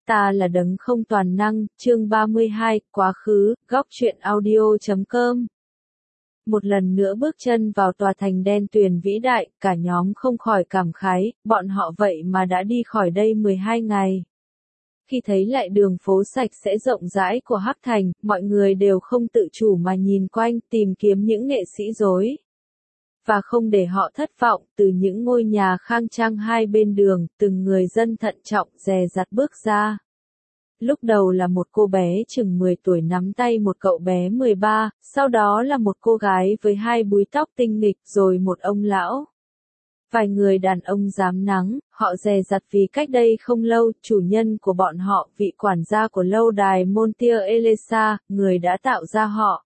Ta là đấng không toàn năng, chương 32, quá khứ, góc truyện audio.com. Một lần nữa bước chân vào tòa thành đen tuyền vĩ đại, cả nhóm không khỏi cảm khái, bọn họ vậy mà đã đi khỏi đây 12 ngày. Khi thấy lại đường phố sạch sẽ rộng rãi của Hắc Thành, mọi người đều không tự chủ mà nhìn quanh tìm kiếm những nghệ sĩ rối. Và không để họ thất vọng, từ những ngôi nhà khang trang hai bên đường, từng người dân thận trọng dè dặt bước ra. Lúc đầu là một cô bé chừng 10 tuổi nắm tay một cậu bé 13, sau đó là một cô gái với hai búi tóc tinh nghịch, rồi một ông lão. Vài người đàn ông rám nắng, họ dè dặt vì cách đây không lâu, chủ nhân của bọn họ, vị quản gia của lâu đài Montier Elisa, người đã tạo ra họ.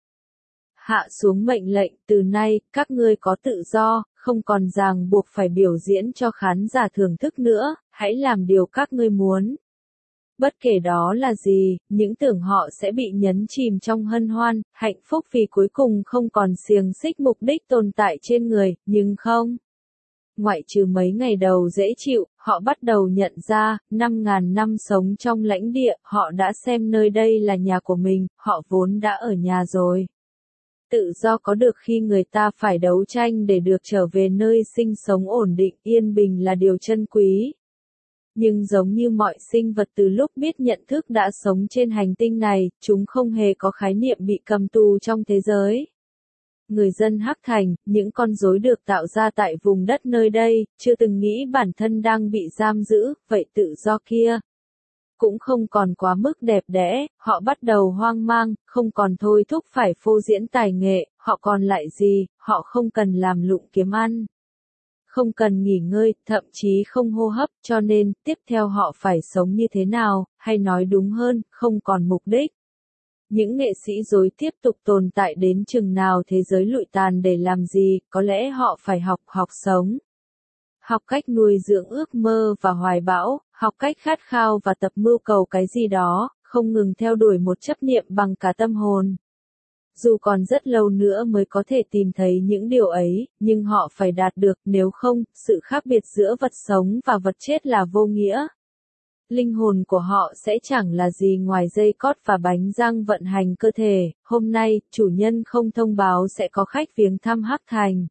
Hạ xuống mệnh lệnh, từ nay, các ngươi có tự do, không còn ràng buộc phải biểu diễn cho khán giả thưởng thức nữa, hãy làm điều các ngươi muốn. Bất kể đó là gì, những tưởng họ sẽ bị nhấn chìm trong hân hoan, hạnh phúc vì cuối cùng không còn xiềng xích mục đích tồn tại trên người, nhưng không. Ngoại trừ mấy ngày đầu dễ chịu, họ bắt đầu nhận ra, 5.000 năm sống trong lãnh địa, họ đã xem nơi đây là nhà của mình, họ vốn đã ở nhà rồi. Tự do có được khi người ta phải đấu tranh để được trở về nơi sinh sống ổn định, yên bình là điều chân quý. Nhưng giống như mọi sinh vật từ lúc biết nhận thức đã sống trên hành tinh này, chúng không hề có khái niệm bị cầm tù trong thế giới. Người dân Hắc Thành, những con rối được tạo ra tại vùng đất nơi đây, chưa từng nghĩ bản thân đang bị giam giữ, vậy tự do kia cũng không còn quá mức đẹp đẽ, họ bắt đầu hoang mang, không còn thôi thúc phải phô diễn tài nghệ, họ còn lại gì, họ không cần làm lụng kiếm ăn. Không cần nghỉ ngơi, thậm chí không hô hấp, cho nên, tiếp theo họ phải sống như thế nào, hay nói đúng hơn, không còn mục đích. Những nghệ sĩ rối tiếp tục tồn tại đến chừng nào thế giới lụi tàn để làm gì, có lẽ họ phải học sống. Học cách nuôi dưỡng ước mơ và hoài bão, học cách khát khao và tập mưu cầu cái gì đó, không ngừng theo đuổi một chấp niệm bằng cả tâm hồn. Dù còn rất lâu nữa mới có thể tìm thấy những điều ấy, nhưng họ phải đạt được, nếu không, sự khác biệt giữa vật sống và vật chết là vô nghĩa. Linh hồn của họ sẽ chẳng là gì ngoài dây cót và bánh răng vận hành cơ thể. Hôm nay, chủ nhân không thông báo sẽ có khách viếng thăm Hắc Thành.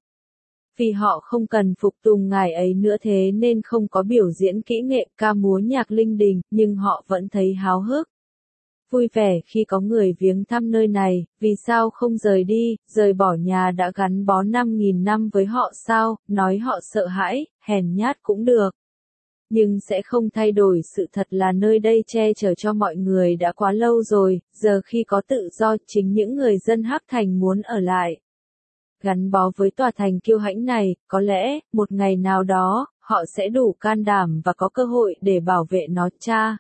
Vì họ không cần phục tùng ngài ấy nữa thế nên không có biểu diễn kỹ nghệ ca múa nhạc linh đình, nhưng họ vẫn thấy háo hức. Vui vẻ khi có người viếng thăm nơi này, vì sao không rời đi, rời bỏ nhà đã gắn bó 5.000 năm với họ sao, nói họ sợ hãi, hèn nhát cũng được. Nhưng sẽ không thay đổi sự thật là nơi đây che chở cho mọi người đã quá lâu rồi, giờ khi có tự do, chính những người dân Hắc Thành muốn ở lại. Gắn bó với tòa thành kiêu hãnh này, có lẽ, một ngày nào đó, họ sẽ đủ can đảm và có cơ hội để bảo vệ nó cha.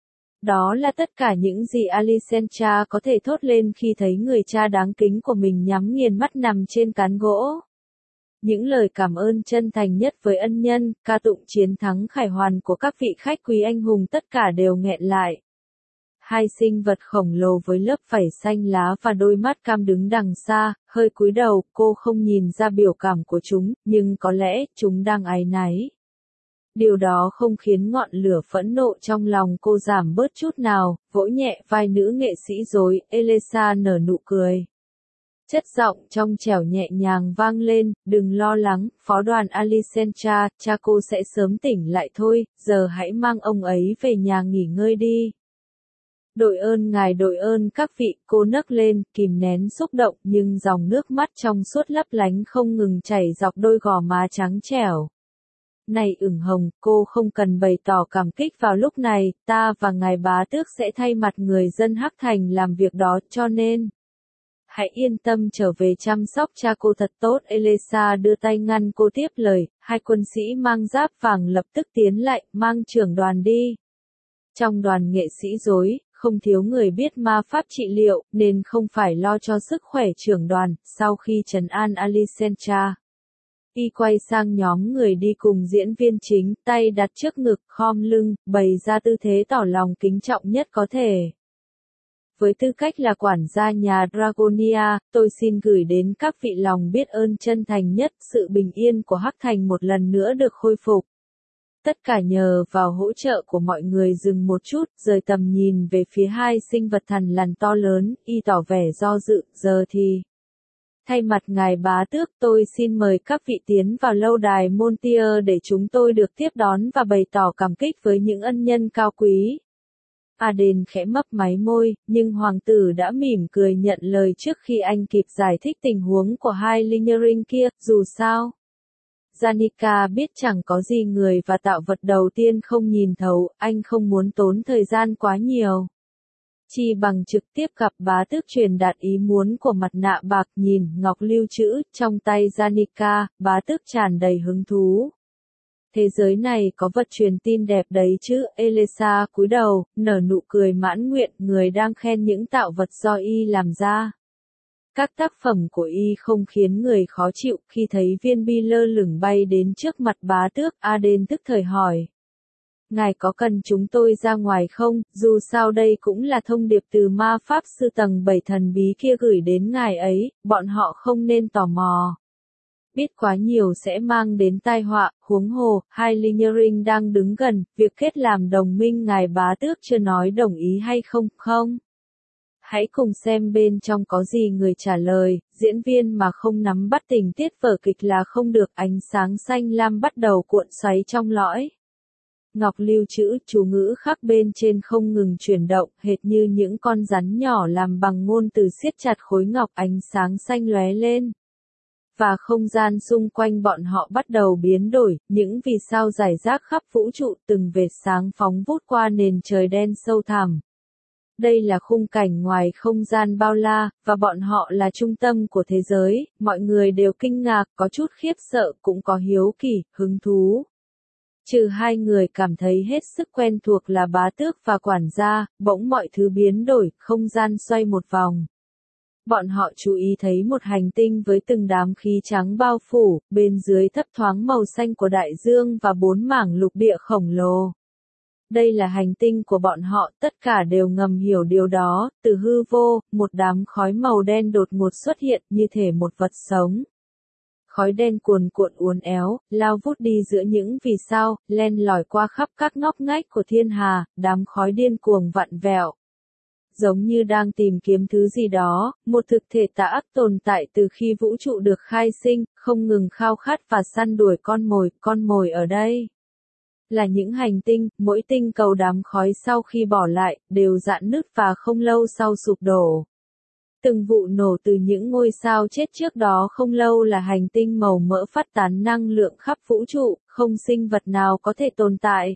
Đó là tất cả những gì Alicenta có thể thốt lên khi thấy người cha đáng kính của mình nhắm nghiền mắt nằm trên cán gỗ. Những lời cảm ơn chân thành nhất với ân nhân, ca tụng chiến thắng khải hoàn của các vị khách quý anh hùng tất cả đều nghẹn lại. Hai sinh vật khổng lồ với lớp vảy xanh lá và đôi mắt cam đứng đằng xa, hơi cúi đầu, cô không nhìn ra biểu cảm của chúng, nhưng có lẽ chúng đang áy náy. Điều đó không khiến ngọn lửa phẫn nộ trong lòng cô giảm bớt chút nào, vỗ nhẹ vai nữ nghệ sĩ rối, Elisa nở nụ cười. Chất giọng trong trẻo nhẹ nhàng vang lên, đừng lo lắng, phó đoàn Alicenta, cha cô sẽ sớm tỉnh lại thôi, giờ hãy mang ông ấy về nhà nghỉ ngơi đi. Đội ơn ngài, đội ơn các vị, cô nấc lên, kìm nén xúc động nhưng dòng nước mắt trong suốt lấp lánh không ngừng chảy dọc đôi gò má trắng trẻo. Này ửng hồng, cô không cần bày tỏ cảm kích vào lúc này, ta và ngài bá tước sẽ thay mặt người dân Hắc Thành làm việc đó, cho nên hãy yên tâm trở về chăm sóc cha cô thật tốt. Elisa đưa tay ngăn cô tiếp lời, hai quân sĩ mang giáp vàng lập tức tiến lại, mang trưởng đoàn đi. Trong đoàn nghệ sĩ rối, không thiếu người biết ma pháp trị liệu, nên không phải lo cho sức khỏe trưởng đoàn. Sau khi trấn an Alicenta, y quay sang nhóm người đi cùng diễn viên chính, tay đặt trước ngực, khom lưng, bày ra tư thế tỏ lòng kính trọng nhất có thể. Với tư cách là quản gia nhà Dragonia, tôi xin gửi đến các vị lòng biết ơn chân thành nhất, sự bình yên của Hắc Thành một lần nữa được khôi phục. Tất cả nhờ vào hỗ trợ của mọi người dừng một chút, rời tầm nhìn về phía hai sinh vật thằn lằn to lớn, y tỏ vẻ do dự, giờ thì. Thay mặt ngài bá tước, tôi xin mời các vị tiến vào lâu đài Montier để chúng tôi được tiếp đón và bày tỏ cảm kích với những ân nhân cao quý. Aden khẽ mấp máy môi, nhưng hoàng tử đã mỉm cười nhận lời trước khi anh kịp giải thích tình huống của hai Lingering kia, dù sao. Janica biết chẳng có gì người và tạo vật đầu tiên không nhìn thấu, anh không muốn tốn thời gian quá nhiều. Chi bằng trực tiếp gặp bá tước truyền đạt ý muốn của mặt nạ bạc nhìn ngọc lưu trữ trong tay Janica, bá tước tràn đầy hứng thú. Thế giới này có vật truyền tin đẹp đấy chứ, Elisa cúi đầu, nở nụ cười mãn nguyện, người đang khen những tạo vật do y làm ra. Các tác phẩm của y không khiến người khó chịu, khi thấy viên bi lơ lửng bay đến trước mặt bá tước, Aden tức thời hỏi. Ngài có cần chúng tôi ra ngoài không, dù sao đây cũng là thông điệp từ ma pháp sư tầng 7 thần bí kia gửi đến ngài ấy, bọn họ không nên tò mò. Biết quá nhiều sẽ mang đến tai họa, huống hồ, hai Lingering đang đứng gần, việc kết làm đồng minh ngài bá tước chưa nói đồng ý hay không, không? Hãy cùng xem bên trong có gì người trả lời, diễn viên mà không nắm bắt tình tiết vở kịch là không được, ánh sáng xanh lam bắt đầu cuộn xoáy trong lõi. Ngọc lưu trữ, chú ngữ khắc bên trên không ngừng chuyển động, hệt như những con rắn nhỏ làm bằng ngôn từ siết chặt khối ngọc, ánh sáng xanh lóe lên. Và không gian xung quanh bọn họ bắt đầu biến đổi, những vì sao rải rác khắp vũ trụ, từng vệt sáng phóng vút qua nền trời đen sâu thẳm. Đây là khung cảnh ngoài không gian bao la, và bọn họ là trung tâm của thế giới, mọi người đều kinh ngạc, có chút khiếp sợ, cũng có hiếu kỳ, hứng thú. Trừ hai người cảm thấy hết sức quen thuộc là bá tước và quản gia, bỗng mọi thứ biến đổi, không gian xoay một vòng. Bọn họ chú ý thấy một hành tinh với từng đám khí trắng bao phủ, bên dưới thấp thoáng màu xanh của đại dương và 4 mảng lục địa khổng lồ. Đây là hành tinh của bọn họ, tất cả đều ngầm hiểu điều đó, từ hư vô, một đám khói màu đen đột ngột xuất hiện như thể một vật sống. Khói đen cuồn cuộn uốn éo, lao vút đi giữa những vì sao, len lỏi qua khắp các ngóc ngách của thiên hà, đám khói điên cuồng vặn vẹo. Giống như đang tìm kiếm thứ gì đó, một thực thể tà ác tồn tại từ khi vũ trụ được khai sinh, không ngừng khao khát và săn đuổi con mồi ở đây. Là những hành tinh, mỗi tinh cầu đám khói sau khi bỏ lại, đều rạn nứt và không lâu sau sụp đổ. Từng vụ nổ từ những ngôi sao chết trước đó không lâu là hành tinh màu mỡ phát tán năng lượng khắp vũ trụ, không sinh vật nào có thể tồn tại.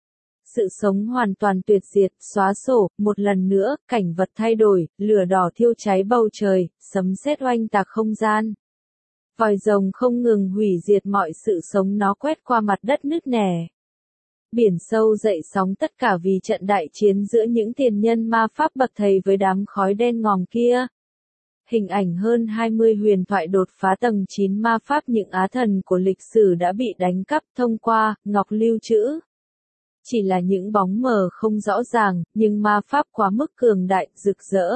Sự sống hoàn toàn tuyệt diệt, xóa sổ, một lần nữa, cảnh vật thay đổi, lửa đỏ thiêu cháy bầu trời, sấm sét oanh tạc không gian. Vòi rồng không ngừng hủy diệt mọi sự sống, nó quét qua mặt đất nứt nẻ. Biển sâu dậy sóng, tất cả vì trận đại chiến giữa những tiền nhân ma pháp bậc thầy với đám khói đen ngòm kia. Hình ảnh hơn 20 huyền thoại đột phá tầng 9 ma pháp, những á thần của lịch sử đã bị đánh cắp thông qua ngọc lưu trữ. Chỉ là những bóng mờ không rõ ràng, nhưng ma pháp quá mức cường đại, rực rỡ.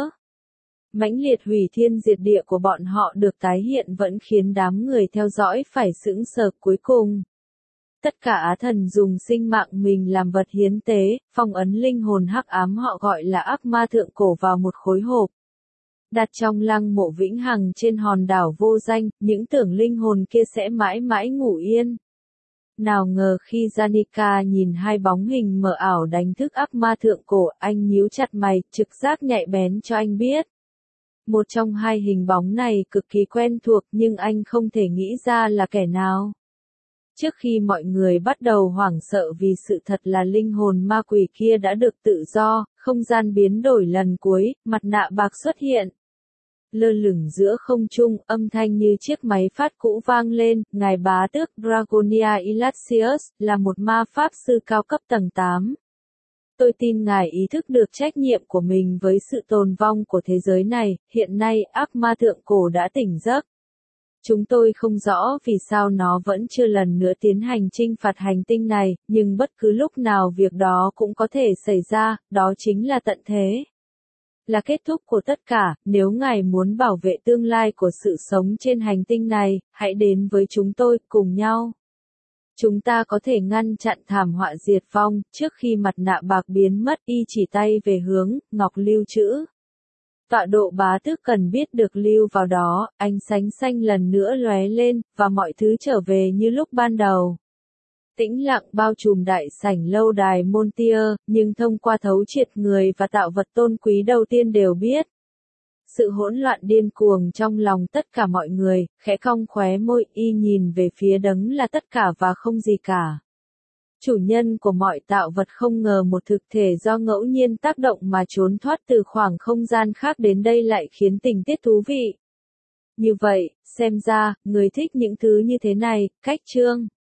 Mãnh liệt hủy thiên diệt địa của bọn họ được tái hiện vẫn khiến đám người theo dõi phải sững sờ. Cuối cùng, tất cả á thần dùng sinh mạng mình làm vật hiến tế, phong ấn linh hồn hắc ám họ gọi là ác ma thượng cổ vào một khối hộp. Đặt trong lăng mộ vĩnh hằng trên hòn đảo vô danh, những tưởng linh hồn kia sẽ mãi mãi ngủ yên. Nào ngờ khi Janica nhìn hai bóng hình mờ ảo đánh thức ác ma thượng cổ, anh nhíu chặt mày, trực giác nhạy bén cho anh biết. Một trong hai hình bóng này cực kỳ quen thuộc nhưng anh không thể nghĩ ra là kẻ nào. Trước khi mọi người bắt đầu hoảng sợ vì sự thật là linh hồn ma quỷ kia đã được tự do, không gian biến đổi lần cuối, mặt nạ bạc xuất hiện. Lơ lửng giữa không trung, âm thanh như chiếc máy phát cũ vang lên, ngài bá tước Dragonia Elaxius, là một ma pháp sư cao cấp tầng 8. Tôi tin ngài ý thức được trách nhiệm của mình với sự tồn vong của thế giới này, hiện nay ác ma thượng cổ đã tỉnh giấc. Chúng tôi không rõ vì sao nó vẫn chưa lần nữa tiến hành chinh phạt hành tinh này, nhưng bất cứ lúc nào việc đó cũng có thể xảy ra, đó chính là tận thế. Là kết thúc của tất cả, nếu ngài muốn bảo vệ tương lai của sự sống trên hành tinh này, hãy đến với chúng tôi, cùng nhau. Chúng ta có thể ngăn chặn thảm họa diệt vong, trước khi mặt nạ bạc biến mất y chỉ tay về hướng, ngọc lưu trữ. Tọa độ bá tước cần biết được lưu vào đó, ánh sáng xanh lần nữa lóe lên, và mọi thứ trở về như lúc ban đầu. Tĩnh lặng bao trùm đại sảnh lâu đài Montier, nhưng thông qua thấu triệt người và tạo vật tôn quý đầu tiên đều biết. Sự hỗn loạn điên cuồng trong lòng tất cả mọi người, khẽ cong khóe môi y nhìn về phía đấng là tất cả và không gì cả. Chủ nhân của mọi tạo vật không ngờ một thực thể do ngẫu nhiên tác động mà trốn thoát từ khoảng không gian khác đến đây lại khiến tình tiết thú vị. Như vậy, xem ra, người thích những thứ như thế này, cách chương.